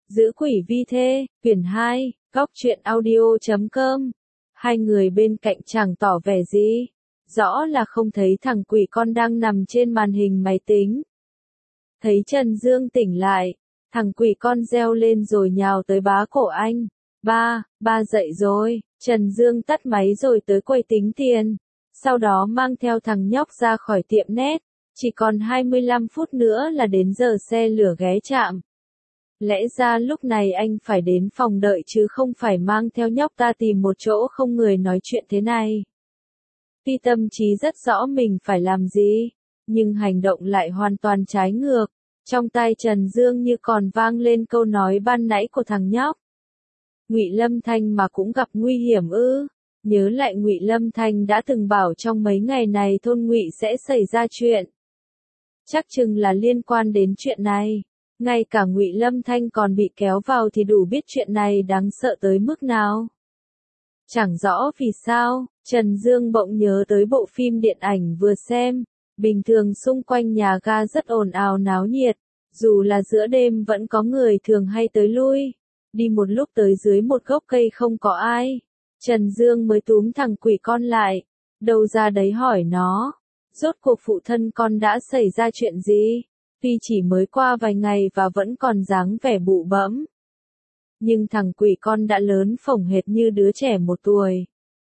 Giữ quỷ vi thê, quyển 2, góc truyện audio.com. Hai người bên cạnh chẳng tỏ vẻ gì. Rõ là không thấy thằng quỷ con đang nằm trên màn hình máy tính. Thấy Trần Dương tỉnh lại, thằng quỷ con reo lên rồi nhào tới bá cổ anh. Ba dậy rồi. Trần Dương tắt máy rồi tới quầy tính tiền. Sau đó mang theo thằng nhóc ra khỏi tiệm net. Chỉ còn 25 phút nữa là đến giờ xe lửa ghé trạm. Lẽ ra lúc này anh phải đến phòng đợi chứ không phải mang theo nhóc ta tìm một chỗ không người nói chuyện thế này. Tuy tâm trí rất rõ mình phải làm gì, nhưng hành động lại hoàn toàn trái ngược. Trong tai Trần Dương như còn vang lên câu nói ban nãy của thằng nhóc. Ngụy Lâm Thanh mà cũng gặp nguy hiểm ư? Nhớ lại Ngụy Lâm Thanh đã từng bảo trong mấy ngày này thôn Ngụy sẽ xảy ra chuyện. Chắc chừng là liên quan đến chuyện này. Ngay cả Ngụy Lâm Thanh còn bị kéo vào thì đủ biết chuyện này đáng sợ tới mức nào. Chẳng rõ vì sao, Trần Dương bỗng nhớ tới bộ phim điện ảnh vừa xem. Bình thường xung quanh nhà ga rất ồn ào náo nhiệt, dù là giữa đêm vẫn có người thường hay tới lui. Đi một lúc tới dưới một gốc cây không có ai, Trần Dương mới túm thằng quỷ con lại, đầu ra đấy hỏi nó, rốt cuộc phụ thân con đã xảy ra chuyện gì? Tuy chỉ mới qua vài ngày và vẫn còn dáng vẻ bụ bẫm, nhưng thằng quỷ con đã lớn phổng hệt như đứa trẻ 1 tuổi.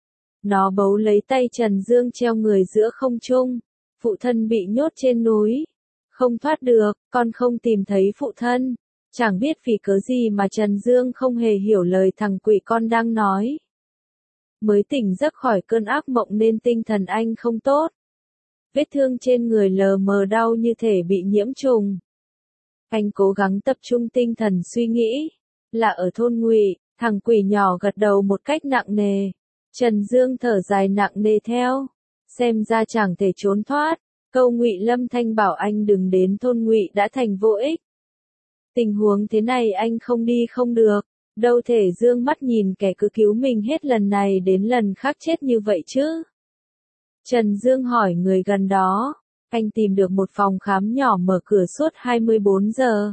Nó bấu lấy tay Trần Dương treo người giữa không trung. Phụ thân bị nhốt trên núi, không thoát được, con không tìm thấy phụ thân. Chẳng biết vì cớ gì mà Trần Dương không hề hiểu lời thằng quỷ con đang nói. Mới tỉnh giấc khỏi cơn ác mộng nên tinh thần anh không tốt. Vết thương trên người lờ mờ đau như thể bị nhiễm trùng. Anh cố gắng tập trung tinh thần suy nghĩ. Là ở thôn Ngụy, thằng quỷ nhỏ gật đầu một cách nặng nề. Trần Dương thở dài nặng nề theo. Xem ra chẳng thể trốn thoát. Câu Ngụy Lâm Thanh bảo anh đừng đến thôn Ngụy đã thành vô ích. Tình huống thế này anh không đi không được. Đâu thể dương mắt nhìn kẻ cứ cứu mình hết lần này đến lần khác chết như vậy chứ. Trần Dương hỏi người gần đó. Anh tìm được một phòng khám nhỏ mở cửa suốt 24 giờ.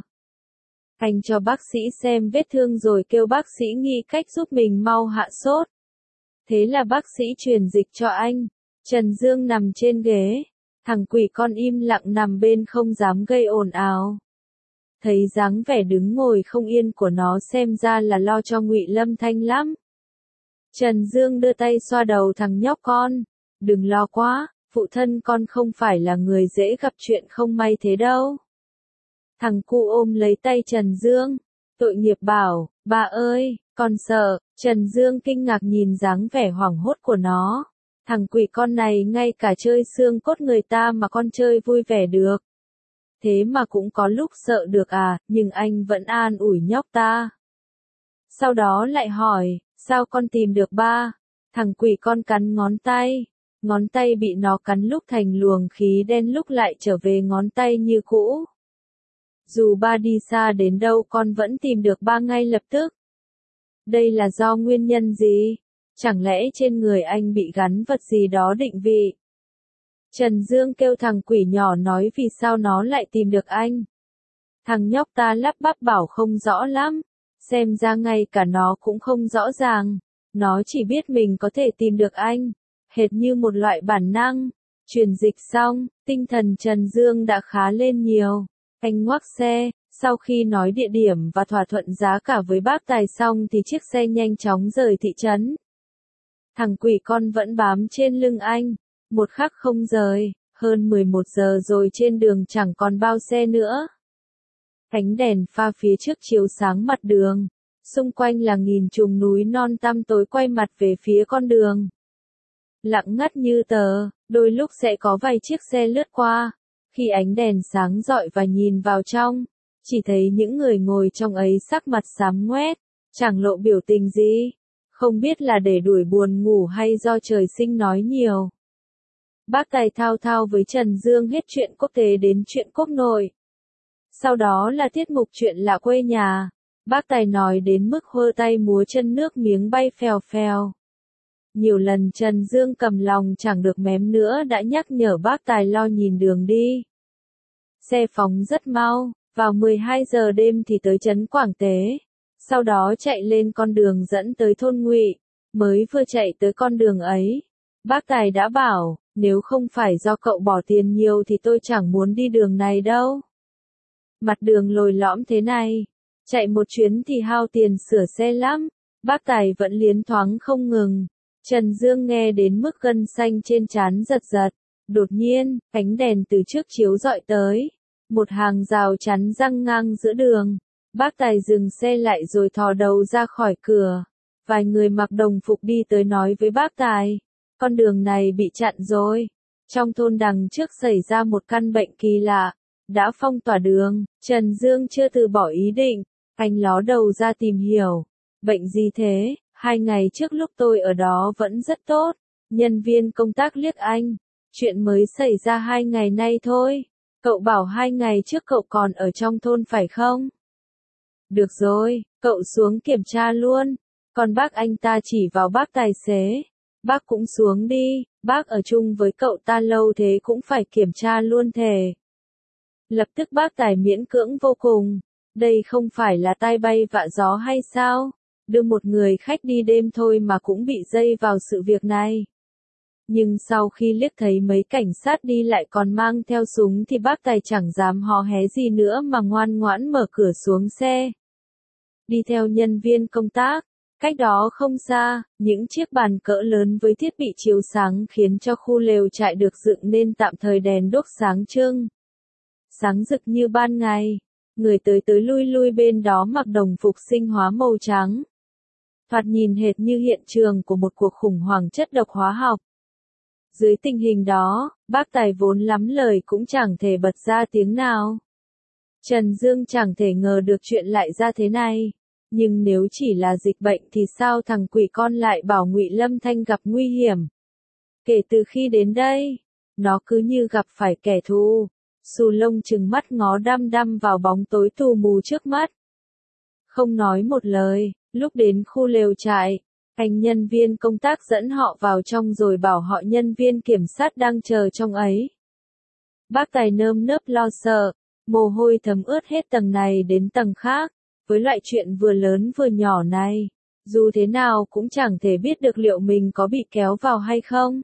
Anh cho bác sĩ xem vết thương rồi kêu bác sĩ nghĩ cách giúp mình mau hạ sốt. Thế là bác sĩ truyền dịch cho anh. Trần Dương nằm trên ghế. Thằng quỷ con im lặng nằm bên không dám gây ồn ào. Thấy dáng vẻ đứng ngồi không yên của nó xem ra là lo cho Ngụy Lâm Thanh lắm. Trần Dương đưa tay xoa đầu thằng nhóc con. Đừng lo quá, phụ thân con không phải là người dễ gặp chuyện không may thế đâu. Thằng cu ôm lấy tay Trần Dương. Tội nghiệp bảo, ba ơi, con sợ. Trần Dương kinh ngạc nhìn dáng vẻ hoảng hốt của nó. Thằng quỷ con này ngay cả chơi xương cốt người ta mà con chơi vui vẻ được. Thế mà cũng có lúc sợ được à, nhưng anh vẫn an ủi nhóc ta. Sau đó lại hỏi, sao con tìm được ba? Thằng quỷ con cắn ngón tay bị nó cắn lúc thành luồng khí đen lúc lại trở về ngón tay như cũ. Dù ba đi xa đến đâu con vẫn tìm được ba ngay lập tức. Đây là do nguyên nhân gì? Chẳng lẽ trên người anh bị gắn vật gì đó định vị? Trần Dương kêu thằng quỷ nhỏ nói vì sao nó lại tìm được anh. Thằng nhóc ta lắp bắp bảo không rõ lắm. Xem ra ngay cả nó cũng không rõ ràng. Nó chỉ biết mình có thể tìm được anh. Hệt như một loại bản năng. Truyền dịch xong, tinh thần Trần Dương đã khá lên nhiều. Anh ngoắc xe. Sau khi nói địa điểm và thỏa thuận giá cả với bác tài xong thì chiếc xe nhanh chóng rời thị trấn. Thằng quỷ con vẫn bám trên lưng anh. Một khắc không rời, hơn 11 giờ rồi trên đường chẳng còn bao xe nữa. Ánh đèn pha phía trước chiếu sáng mặt đường. Xung quanh là nghìn trùng núi non tăm tối quay mặt về phía con đường. Lặng ngắt như tờ, đôi lúc sẽ có vài chiếc xe lướt qua. Khi ánh đèn sáng rọi và nhìn vào trong, chỉ thấy những người ngồi trong ấy sắc mặt xám ngoét, chẳng lộ biểu tình gì. Không biết là để đuổi buồn ngủ hay do trời sinh nói nhiều. Bác Tài thao thao với Trần Dương hết chuyện quốc tế đến chuyện quốc nội. Sau đó là tiết mục chuyện lạ quê nhà. Bác Tài nói đến mức hơ tay múa chân nước miếng bay phèo phèo. Nhiều lần Trần Dương cầm lòng chẳng được mém nữa đã nhắc nhở bác Tài lo nhìn đường đi. Xe phóng rất mau, Vào 12 giờ đêm thì tới trấn Quảng Tế, sau đó chạy lên con đường dẫn tới thôn Ngụy. Mới vừa chạy tới con đường ấy, bác Tài đã bảo, nếu không phải do cậu bỏ tiền nhiều thì tôi chẳng muốn đi đường này đâu. Mặt đường lồi lõm thế này, chạy một chuyến thì hao tiền sửa xe lắm. Bác Tài vẫn liến thoáng không ngừng. Trần Dương nghe đến mức gân xanh trên trán giật giật. Đột nhiên, ánh đèn từ trước chiếu rọi tới. Một hàng rào chắn giăng ngang giữa đường. Bác Tài dừng xe lại rồi thò đầu ra khỏi cửa. Vài người mặc đồng phục đi tới nói với bác Tài. Con đường này bị chặn rồi. Trong thôn đằng trước xảy ra một căn bệnh kỳ lạ. Đã phong tỏa đường. Trần Dương chưa từ bỏ ý định. Anh ló đầu ra tìm hiểu. Bệnh gì thế? 2 ngày trước lúc tôi ở đó vẫn rất tốt. Nhân viên công tác liếc anh. Chuyện mới xảy ra 2 ngày nay thôi. Cậu bảo 2 ngày trước cậu còn ở trong thôn phải không? Được rồi, cậu xuống kiểm tra luôn. Còn bác anh ta chỉ vào bác tài xế. Bác cũng xuống đi, bác ở chung với cậu ta lâu thế cũng phải kiểm tra luôn thề. Lập tức bác Tài miễn cưỡng vô cùng. Đây không phải là tai bay vạ gió hay sao? Đưa một người khách đi đêm thôi mà cũng bị dây vào sự việc này. Nhưng sau khi liếc thấy mấy cảnh sát đi lại còn mang theo súng thì bác Tài chẳng dám hò hé gì nữa mà ngoan ngoãn mở cửa xuống xe. Đi theo nhân viên công tác. Cách đó không xa, những chiếc bàn cỡ lớn với thiết bị chiếu sáng khiến cho khu lều trại được dựng nên tạm thời đèn đuốc sáng trưng. Sáng rực như ban ngày, người tới tới lui lui bên đó mặc đồng phục sinh hóa màu trắng. Thoạt nhìn hệt như hiện trường của một cuộc khủng hoảng chất độc hóa học. Dưới tình hình đó, bác Tài vốn lắm lời cũng chẳng thể bật ra tiếng nào. Trần Dương chẳng thể ngờ được chuyện lại ra thế này. Nhưng nếu chỉ là dịch bệnh thì sao thằng quỷ con lại bảo Ngụy Lâm Thanh gặp nguy hiểm? Kể từ khi đến đây, nó cứ như gặp phải kẻ thù. Xù lông trừng mắt ngó đăm đăm vào bóng tối tù mù trước mắt. Không nói một lời, lúc đến khu lều trại, anh nhân viên công tác dẫn họ vào trong rồi bảo họ nhân viên kiểm sát đang chờ trong ấy. Bác Tài nơm nớp lo sợ, mồ hôi thấm ướt hết tầng này đến tầng khác. Với loại chuyện vừa lớn vừa nhỏ này, dù thế nào cũng chẳng thể biết được liệu mình có bị kéo vào hay không.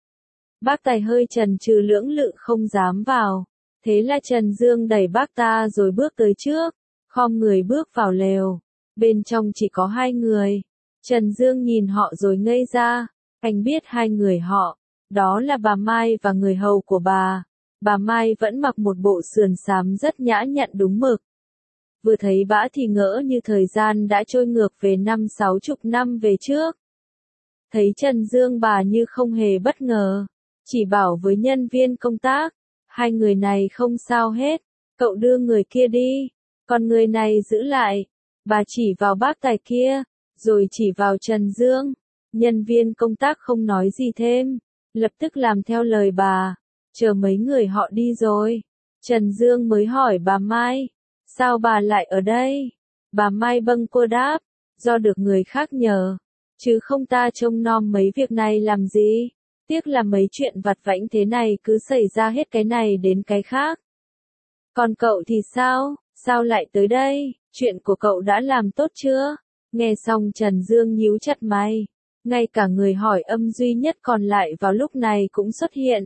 Bác Tài hơi chần chừ lưỡng lự không dám vào. Thế là Trần Dương đẩy bác ta rồi bước tới trước, khom người bước vào lều. Bên trong chỉ có 2 người. Trần Dương nhìn họ rồi ngây ra. Anh biết 2 người họ, đó là bà Mai và người hầu của bà. Bà Mai vẫn mặc một bộ sườn xám rất nhã nhặn đúng mực. Vừa thấy bã thì ngỡ như thời gian đã trôi ngược về 50-60 năm về trước. Thấy Trần Dương bà như không hề bất ngờ, chỉ bảo với nhân viên công tác, 2 người này không sao hết, cậu đưa người kia đi, còn người này giữ lại. Bà chỉ vào bác Tài kia, rồi chỉ vào Trần Dương. Nhân viên công tác không nói gì thêm, lập tức làm theo lời bà. Chờ mấy người họ đi rồi, Trần Dương mới hỏi bà Mai. Sao bà lại ở đây? Bà Mai bâng quơ đáp, do được người khác nhờ, chứ không ta trông nom mấy việc này làm gì. Tiếc là mấy chuyện vặt vãnh thế này cứ xảy ra hết cái này đến cái khác. Còn cậu thì sao? Sao lại tới đây? Chuyện của cậu đã làm tốt chưa? Nghe xong Trần Dương nhíu chặt mày. Ngay cả người hỏi âm duy nhất còn lại vào lúc này cũng xuất hiện.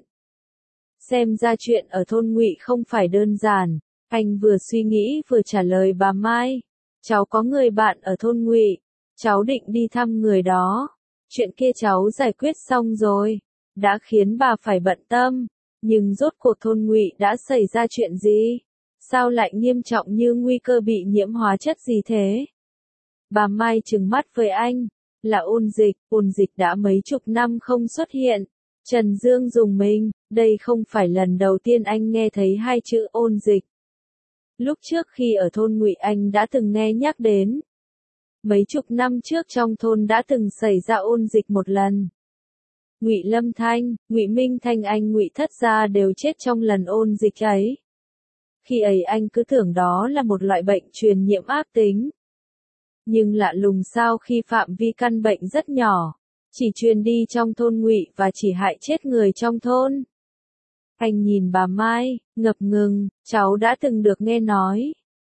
Xem ra chuyện ở thôn Ngụy không phải đơn giản. Anh vừa suy nghĩ vừa trả lời bà Mai. Cháu có người bạn ở thôn Ngụy. Cháu định đi thăm người đó. Chuyện kia cháu giải quyết xong rồi. Đã khiến bà phải bận tâm. Nhưng rốt cuộc thôn Ngụy đã xảy ra chuyện gì? Sao lại nghiêm trọng như nguy cơ bị nhiễm hóa chất gì thế? Bà Mai trừng mắt với anh. Là ôn dịch đã mấy chục năm không xuất hiện. Trần Dương rùng mình, đây không phải lần đầu tiên anh nghe thấy 2 chữ ôn dịch. Lúc trước khi ở thôn Ngụy anh đã từng nghe nhắc đến. Mấy chục năm trước trong thôn đã từng xảy ra ôn dịch một lần. Ngụy Lâm Thanh, Ngụy Minh Thanh anh Ngụy Thất gia đều chết trong lần ôn dịch ấy. Khi ấy anh cứ tưởng đó là một loại bệnh truyền nhiễm ác tính. Nhưng lạ lùng sao khi phạm vi căn bệnh rất nhỏ, chỉ truyền đi trong thôn Ngụy và chỉ hại chết người trong thôn. Anh nhìn bà Mai, ngập ngừng, cháu đã từng được nghe nói.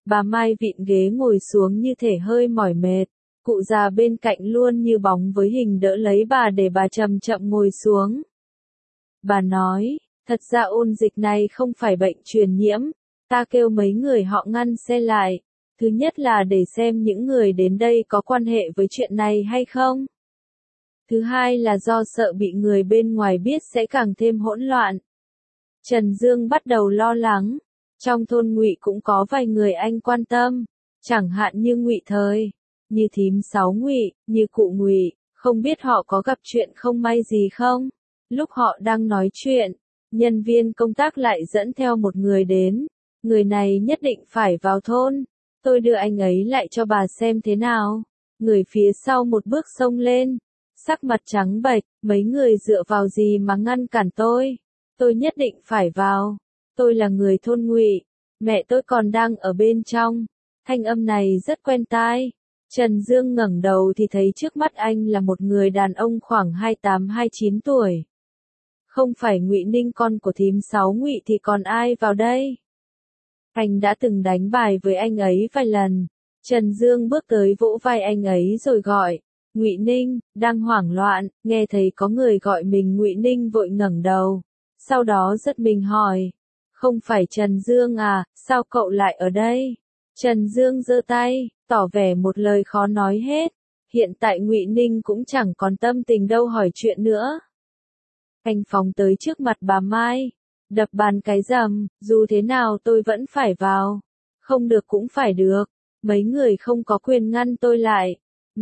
Bà Mai vịn ghế ngồi xuống như thể hơi mỏi mệt. Cụ già bên cạnh luôn như bóng với hình đỡ lấy bà để bà chậm chậm ngồi xuống. Bà nói, thật ra ôn dịch này không phải bệnh truyền nhiễm. Ta kêu mấy người họ ngăn xe lại. Thứ nhất là để xem những người đến đây có quan hệ với chuyện này hay không. Thứ hai là do sợ bị người bên ngoài biết sẽ càng thêm hỗn loạn. Trần Dương bắt đầu lo lắng. Trong thôn Ngụy cũng có vài người anh quan tâm, chẳng hạn như Ngụy Thời, như thím Sáu Ngụy, như cụ Ngụy, không biết họ có gặp chuyện không may gì không? Lúc họ đang nói chuyện, nhân viên công tác lại dẫn theo một người đến. Người này nhất định phải vào thôn. Tôi đưa anh ấy lại cho bà xem thế nào. Người phía sau một bước xông lên, sắc mặt trắng bệch, mấy người dựa vào gì mà ngăn cản tôi? Tôi nhất định phải vào. Tôi là người thôn Ngụy, mẹ tôi còn đang ở bên trong. Thanh âm này rất quen tai. Trần Dương ngẩng đầu thì thấy trước mắt anh là một người đàn ông khoảng 28-29 tuổi. Không phải Ngụy Ninh con của thím Sáu Ngụy thì còn ai vào đây? Anh đã từng đánh bài với anh ấy vài lần. Trần Dương bước tới vỗ vai anh ấy rồi gọi, Ngụy Ninh, đang hoảng loạn, nghe thấy có người gọi mình Ngụy Ninh vội ngẩng đầu. Sau đó giật mình hỏi, không phải Trần Dương à, sao cậu lại ở đây? Trần Dương giơ tay, tỏ vẻ một lời khó nói hết. Hiện tại Ngụy Ninh cũng chẳng còn tâm tình đâu hỏi chuyện nữa. Anh phóng tới trước mặt bà Mai, đập bàn cái rầm, dù thế nào tôi vẫn phải vào. Không được cũng phải được, mấy người không có quyền ngăn tôi lại.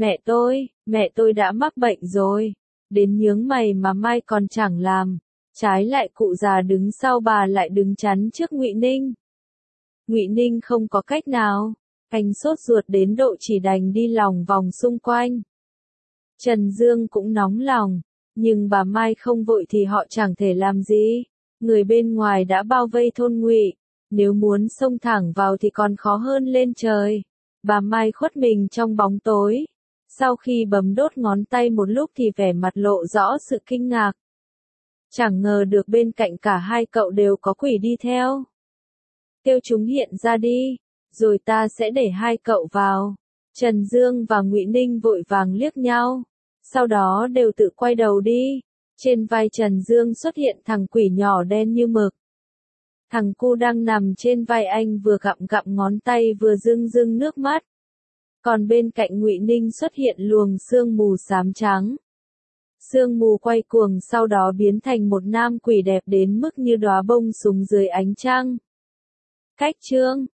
Mẹ tôi đã mắc bệnh rồi. Đến nhướng mày mà Mai còn chẳng làm. Trái lại cụ già đứng sau bà lại đứng chắn trước Ngụy Ninh. Ngụy Ninh không có cách nào, anh sốt ruột đến độ chỉ đành đi lòng vòng xung quanh. Trần Dương cũng nóng lòng, nhưng bà Mai không vội thì họ chẳng thể làm gì. Người bên ngoài đã bao vây thôn Ngụy, nếu muốn xông thẳng vào thì còn khó hơn lên trời. Bà Mai khuất mình trong bóng tối. Sau khi bấm đốt ngón tay một lúc thì vẻ mặt lộ rõ sự kinh ngạc. Chẳng ngờ được bên cạnh cả hai cậu đều có quỷ đi theo. Kêu chúng hiện ra đi, rồi ta sẽ để hai cậu vào. Trần Dương và Ngụy Ninh vội vàng liếc nhau, sau đó đều tự quay đầu đi. Trên vai Trần Dương xuất hiện thằng quỷ nhỏ đen như mực. Thằng cu đang nằm trên vai anh vừa gặm gặm ngón tay vừa rưng rưng nước mắt. Còn bên cạnh Ngụy Ninh xuất hiện luồng sương mù xám trắng. Sương mù quay cuồng sau đó biến thành một nam quỷ đẹp đến mức như đóa bông súng dưới ánh trăng. Cách chương